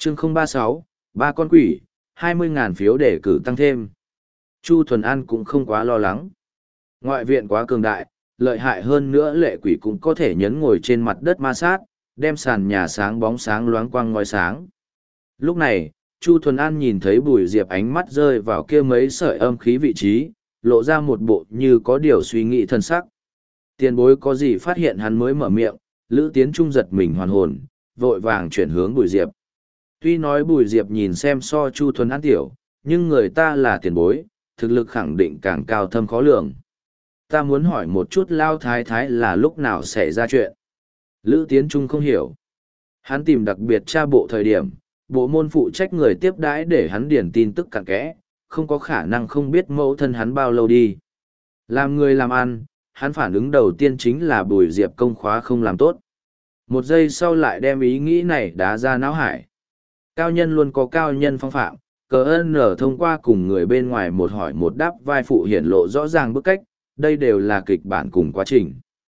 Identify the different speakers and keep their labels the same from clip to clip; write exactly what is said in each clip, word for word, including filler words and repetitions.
Speaker 1: chương không ba sáu, ba con quỷ, hai mươi ngàn phiếu để cử tăng thêm. Chu Thuần An cũng không quá lo lắng. Ngoại viện quá cường đại, lợi hại hơn nữa lệ quỷ cũng có thể nhấn ngồi trên mặt đất ma sát, đem sàn nhà sáng bóng sáng loáng quang ngói sáng. Lúc này, Chu Thuần An nhìn thấy Bùi Diệp ánh mắt rơi vào kia mấy sợi âm khí vị trí, lộ ra một bộ như có điều suy nghĩ thân sắc. Tiền bối có gì phát hiện hắn mới mở miệng, Lữ Tiến Trung giật mình hoàn hồn, vội vàng chuyển hướng Bùi Diệp. Tuy nói Bùi Diệp nhìn xem so Chu Thuần An tiểu, nhưng người ta là tiền bối, thực lực khẳng định càng cao thâm khó lường. Ta muốn hỏi một chút Lao Thái Thái là lúc nào xảy ra chuyện. Lữ Tiến Trung không hiểu. Hắn tìm đặc biệt tra bộ thời điểm, bộ môn phụ trách người tiếp đãi để hắn điền tin tức cặn kẽ, không có khả năng không biết mẫu thân hắn bao lâu đi. Làm người làm ăn, hắn phản ứng đầu tiên chính là Bùi Diệp công khóa không làm tốt. Một giây sau lại đem ý nghĩ này đá ra não hải. Cao nhân luôn có cao nhân phong phạm, cờ ơn nở thông qua cùng người bên ngoài một hỏi một đáp vai phụ hiển lộ rõ ràng bức cách, đây đều là kịch bản cùng quá trình.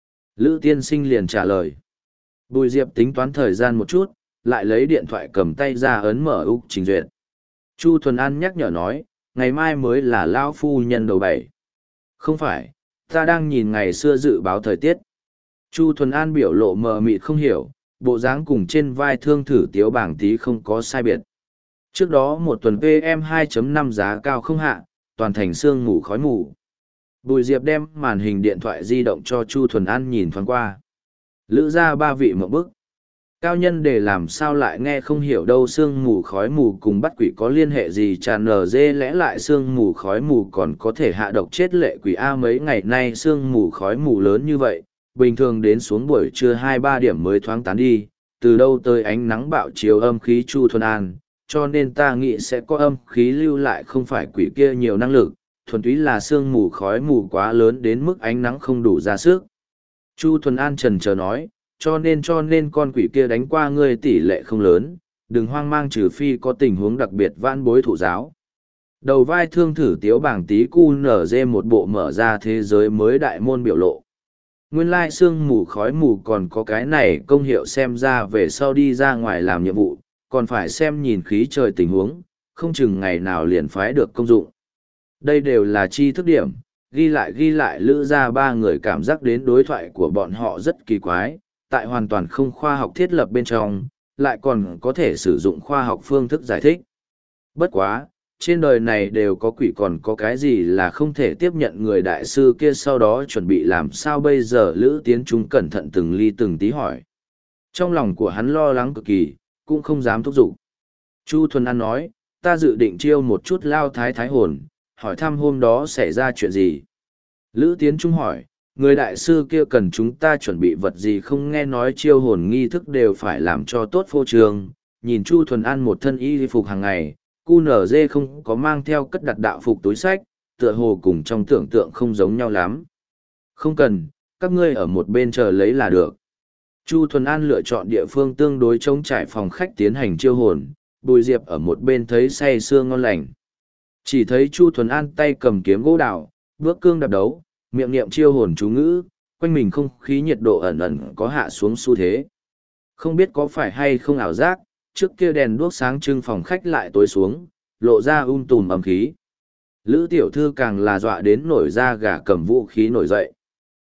Speaker 1: Lữ tiên sinh liền trả lời. Bùi Diệp tính toán thời gian một chút, lại lấy điện thoại cầm tay ra ấn mở úc trình duyệt. Chu Thuần An nhắc nhở nói, ngày mai mới là Lao phu nhân đầu bảy. Không phải, ta đang nhìn ngày xưa dự báo thời tiết. Chu Thuần An biểu lộ mờ mịt không hiểu, bộ dáng cùng trên vai thương thử tiếu bảng tí không có sai biệt. Trước đó một tuần pê em hai chấm năm giá cao không hạ, toàn thành sương mù khói mù. Bùi Diệp đem màn hình điện thoại di động cho Chu Thuần An nhìn thoáng qua. Lữ ra ba vị mộng bức. Cao nhân để làm sao lại nghe không hiểu đâu, sương mù khói mù cùng bắt quỷ có liên hệ gì, tràn nở dê lẽ lại sương mù khói mù còn có thể hạ độc chết lệ quỷ A. Mấy ngày nay sương mù khói mù lớn như vậy, bình thường đến xuống buổi trưa hai ba điểm mới thoáng tán đi, từ đâu tới ánh nắng bạo chiều âm khí. Chu Thuần An, cho nên ta nghĩ sẽ có âm khí lưu lại, không phải quỷ kia nhiều năng lực, thuần túy là sương mù khói mù quá lớn đến mức ánh nắng không đủ ra sức. Chu Thuần An trần chờ nói, cho nên cho nên con quỷ kia đánh qua ngươi tỷ lệ không lớn, đừng hoang mang trừ phi có tình huống đặc biệt vãn bối thụ giáo. Đầu vai thương thử tiếu bảng tí cu nở dê một bộ mở ra thế giới mới đại môn biểu lộ. Nguyên lai sương mù khói mù còn có cái này công hiệu, xem ra về sau đi ra ngoài làm nhiệm vụ, còn phải xem nhìn khí trời tình huống, không chừng ngày nào liền phái được công dụng. Đây đều là chi thức điểm, ghi lại ghi lại. Lữ ra ba người cảm giác đến đối thoại của bọn họ rất kỳ quái, tại hoàn toàn không khoa học thiết lập bên trong, lại còn có thể sử dụng khoa học phương thức giải thích. Bất quá, trên đời này đều có quỷ, còn có cái gì là không thể tiếp nhận. Người đại sư kia sau đó chuẩn bị làm sao bây giờ? Lữ Tiến Trung cẩn thận từng ly từng tí hỏi. Trong lòng của hắn lo lắng cực kỳ, cũng không dám thúc giục. Chu Thuần An nói, ta dự định chiêu một chút Lao Thái Thái hồn, hỏi thăm hôm đó xảy ra chuyện gì. Lữ Tiến Trung hỏi, người đại sư kia cần chúng ta chuẩn bị vật gì không? Nghe nói chiêu hồn nghi thức đều phải làm cho tốt phô trường. Nhìn Chu Thuần An một thân y phục hàng ngày, cu nở dê không có mang theo cất đặt đạo phục túi sách, tựa hồ cùng trong tưởng tượng không giống nhau lắm. Không cần, các ngươi ở một bên chờ lấy là được. Chu Thuần An lựa chọn địa phương tương đối trống trải phòng khách tiến hành chiêu hồn, Bùi Diệp ở một bên thấy say sưa ngon lành. Chỉ thấy Chu Thuần An tay cầm kiếm gỗ đào, bước cương đạp đấu, miệng niệm chiêu hồn chú ngữ, quanh mình không khí nhiệt độ ẩn ẩn có hạ xuống xu thế. Không biết có phải hay không ảo giác, trước kia đèn đuốc sáng trưng phòng khách lại tối xuống, lộ ra um tùm ẩm khí. Lữ tiểu thư càng là dọa đến nổi da gà, cầm vũ khí nổi dậy.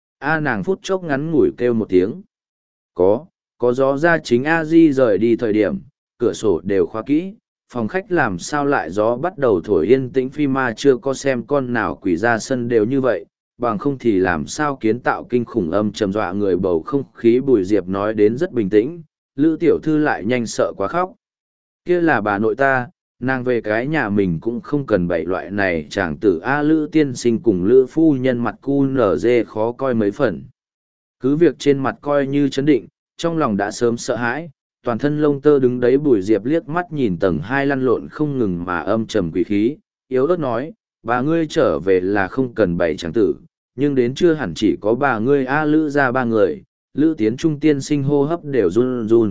Speaker 1: A nàng phút chốc ngắn ngủi kêu một tiếng. Có, có gió ra. Chính A Di rời đi thời điểm, cửa sổ đều khóa kỹ, phòng khách làm sao lại gió bắt đầu thổi yên tĩnh phi ma, chưa có xem con nào quỷ ra sân đều như vậy, bằng không thì làm sao kiến tạo kinh khủng âm trầm dọa người bầu không khí. Bùi Diệp nói đến rất bình tĩnh, Lữ tiểu thư lại nhanh sợ quá khóc. Kia là bà nội ta, nàng về cái nhà mình cũng không cần bảy loại này chàng tử A. Lữ tiên sinh cùng Lữ phu nhân mặt cu nở dê khó coi mấy phần. Cứ việc trên mặt coi như chấn định, trong lòng đã sớm sợ hãi, toàn thân lông tơ đứng đấy. Bùi Diệp liếc mắt nhìn tầng hai lăn lộn không ngừng mà âm trầm quỷ khí, yếu ớt nói, bà ngươi trở về là không cần bảy chàng tử, nhưng đến chưa hẳn chỉ có bà ngươi A. Lữ ra ba người. Lữ Tiến Trung tiên sinh hô hấp đều run run.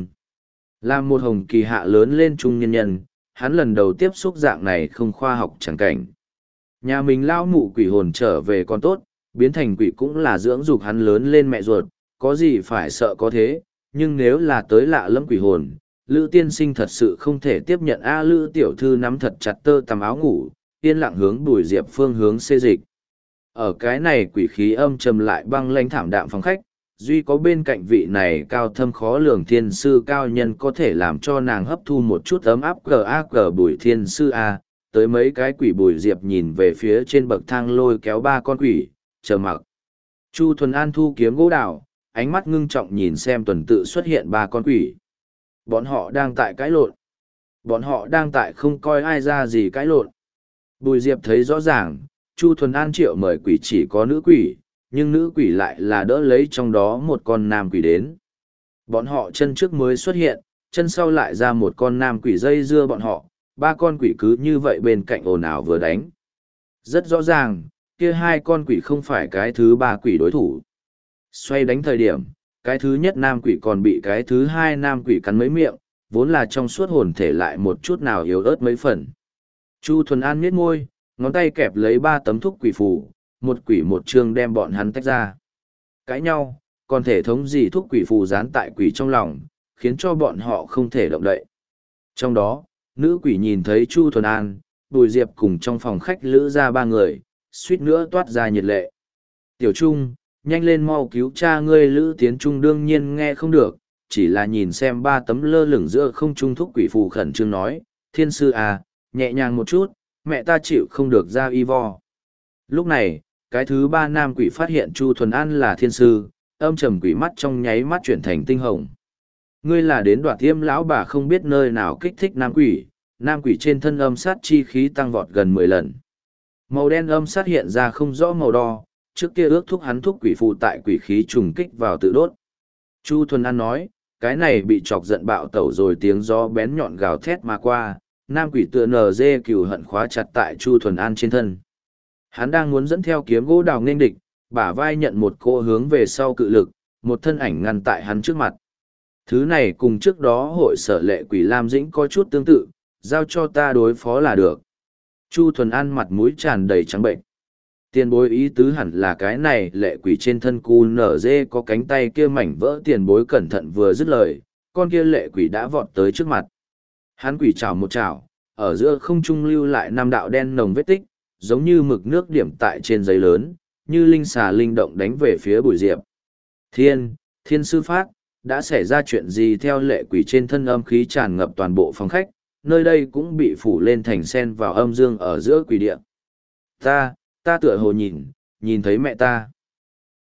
Speaker 1: Làm một hồng kỳ hạ lớn lên trung nhân nhân, hắn lần đầu tiếp xúc dạng này không khoa học chẳng cảnh. Nhà mình lao mụ quỷ hồn trở về còn tốt, biến thành quỷ cũng là dưỡng dục hắn lớn lên mẹ ruột, có gì phải sợ có thế, nhưng nếu là tới lạ lẫm quỷ hồn, Lữ tiên sinh thật sự không thể tiếp nhận a. Lữ tiểu thư nắm thật chặt tơ tằm áo ngủ, yên lặng hướng Bùi Diệp phương hướng xê dịch. Ở cái này quỷ khí âm trầm lại băng lãnh thảm đạm phòng khách, duy có bên cạnh vị này cao thâm khó lường thiên sư cao nhân có thể làm cho nàng hấp thu một chút ấm áp. Cờ a cờ Bùi thiên sư a, tới mấy cái quỷ. Bùi Diệp nhìn về phía trên bậc thang lôi kéo ba con quỷ, chờ mặc. Chu Thuần An thu kiếm gỗ đào, ánh mắt ngưng trọng nhìn xem tuần tự xuất hiện ba con quỷ. Bọn họ đang tại cãi lộn. Bọn họ đang tại không coi ai ra gì cãi lộn. Bùi Diệp thấy rõ ràng, Chu Thuần An triệu mời quỷ chỉ có nữ quỷ, nhưng nữ quỷ lại là đỡ lấy trong đó một con nam quỷ đến. Bọn họ chân trước mới xuất hiện, chân sau lại ra một con nam quỷ dây dưa bọn họ, ba con quỷ cứ như vậy bên cạnh ồn ào vừa đánh. Rất rõ ràng, kia hai con quỷ không phải cái thứ ba quỷ đối thủ. Xoay đánh thời điểm, cái thứ nhất nam quỷ còn bị cái thứ hai nam quỷ cắn mấy miệng, vốn là trong suốt hồn thể lại một chút nào yếu ớt mấy phần. Chu Thuần An nhếch môi, ngón tay kẹp lấy ba tấm thuốc quỷ phù, một quỷ một chương đem bọn hắn tách ra. Cãi nhau, còn thể thống gì thuốc quỷ phù dán tại quỷ trong lòng, khiến cho bọn họ không thể động đậy. Trong đó, nữ quỷ nhìn thấy Chu Thuần An, Bùi Diệp cùng trong phòng khách lữ ra ba người, suýt nữa toát ra nhiệt lệ. Tiểu Trung, nhanh lên mau cứu cha ngươi. Lữ Tiến Trung đương nhiên nghe không được, chỉ là nhìn xem ba tấm lơ lửng giữa không trung thuốc quỷ phù khẩn trương nói, thiên sư à, nhẹ nhàng một chút, mẹ ta chịu không được ra y vo. Lúc này, cái thứ ba nam quỷ phát hiện Chu Thuần An là thiên sư, âm trầm quỷ mắt trong nháy mắt chuyển thành tinh hồng. Ngươi là đến đoạt tiêm lão bà không biết nơi nào kích thích nam quỷ, nam quỷ trên thân âm sát chi khí tăng vọt gần mười lần. Màu đen âm sát hiện ra không rõ màu đo, trước kia ước thúc hắn thúc quỷ phù tại quỷ khí trùng kích vào tự đốt. Chu Thuần An nói, cái này bị chọc giận bạo tẩu rồi tiếng gió bén nhọn gào thét mà qua, nam quỷ tựa nờ dê cừu hận khóa chặt tại Chu Thuần An trên thân. Hắn đang muốn dẫn theo kiếm gỗ đào nên địch, bả vai nhận một cỗ hướng về sau cự lực, một thân ảnh ngăn tại hắn trước mặt. Thứ này cùng trước đó hội sở lệ quỷ Lam Dĩnh có chút tương tự, giao cho ta đối phó là được. Chu Thuần An mặt mũi tràn đầy trắng bệnh. Tiền bối ý tứ hẳn là cái này lệ quỷ trên thân cu nở dê có cánh tay kia mảnh vỡ. Tiền bối cẩn thận vừa dứt lời, con kia lệ quỷ đã vọt tới trước mặt. Hắn quỷ chảo một chảo, ở giữa không trung lưu lại năm đạo đen nồng vết tích, giống như mực nước điểm tại trên giấy lớn, như linh xà linh động đánh về phía Bùi Diệp. Thiên, thiên sư phát, đã xảy ra chuyện gì? Theo lệ quỷ trên thân âm khí tràn ngập toàn bộ phòng khách, nơi đây cũng bị phủ lên thành sen vào âm dương ở giữa quỷ địa. Ta, ta tựa hồ nhìn, nhìn thấy mẹ ta.